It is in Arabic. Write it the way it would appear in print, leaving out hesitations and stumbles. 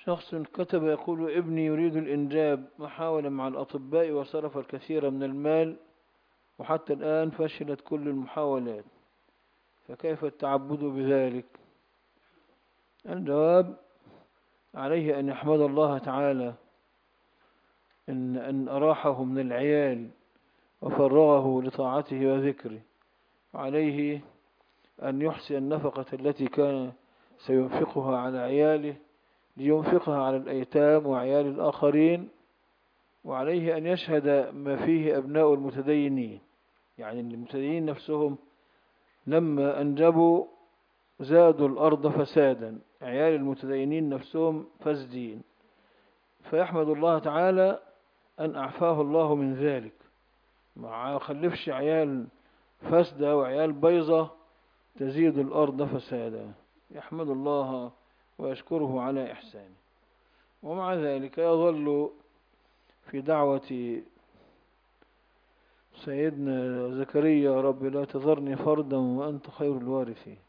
شخص كتب يقول: ابني يريد الإنجاب وحاول مع الأطباء وصرف الكثير من المال، وحتى الآن فشلت كل المحاولات، فكيف التعبد بذلك؟ الجواب: عليه أن يحمد الله تعالى أن أراحه من العيال وفرغه لطاعته وذكره، وعليه أن يحسن النفقة التي كان سينفقها على عياله لينفقها على الأيتام وعيال الآخرين، وعليه أن يشهد ما فيه أبناء المتدينين، يعني المتدينين نفسهم لما أنجبوا زادوا الأرض فسادا، عيال المتدينين نفسهم فاسدين، فيحمد الله تعالى أن أعفاه الله من ذلك، ما خلفش عيال فاسدة وعيال بيضة تزيد الأرض فسادا، يحمد الله ويشكره على إحسانه. ومع ذلك يظل في دعوة سيدنا زكريا: رب لا تذرني فردا وأنت خير الوارثين.